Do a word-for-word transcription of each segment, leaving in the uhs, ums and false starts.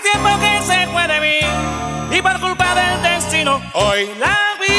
tiempo que se fue de mí y por culpa del destino hoy la vi.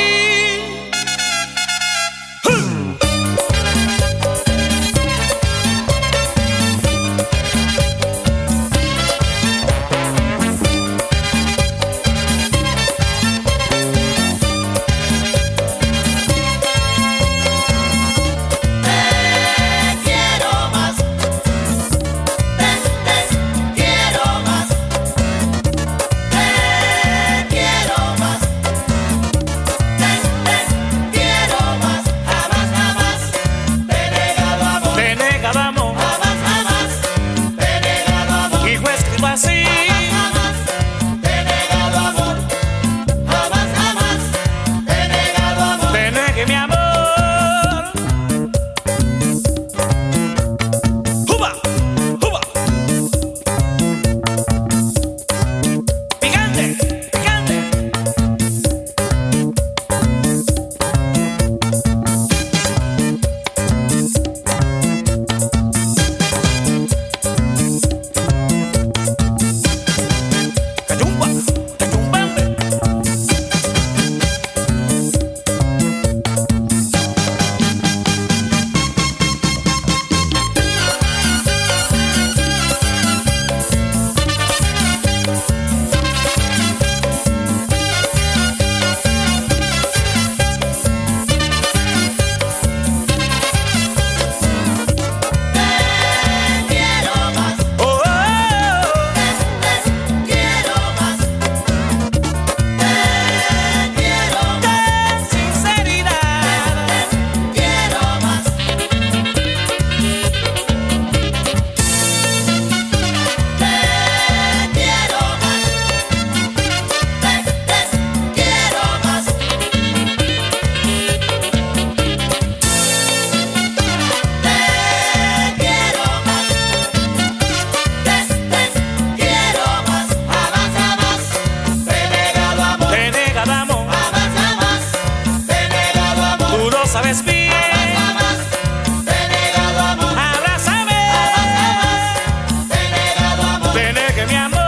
Sabes bien, jamás, jamás, te he negado amor. Abrázame, jamás, jamás, te he negado amor. Te negué mi amor.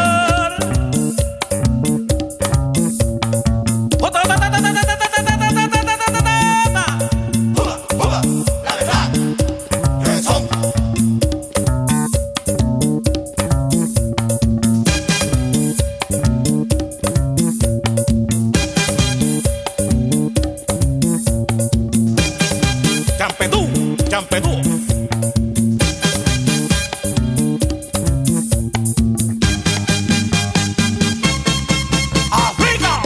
Juba, juba, la verdad, que son. Champetú, champetú. ¡Africa!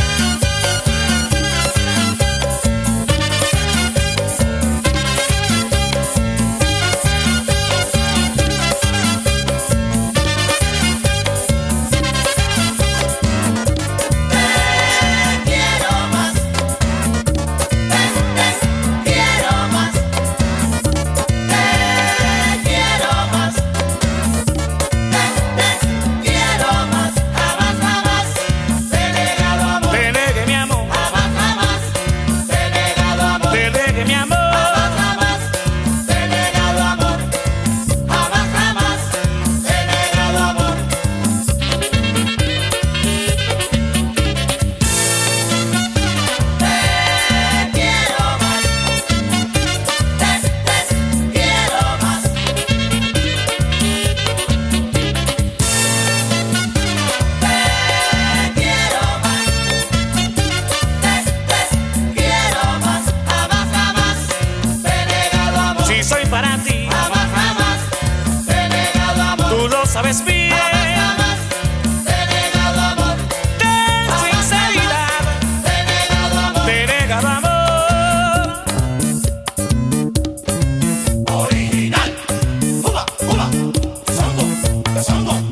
Sabes bien, Jamás, jamás, te he negado amor. ten sinceridad, Te he negado amor. te he negado amor. Original. Juba, juba, songo, songo.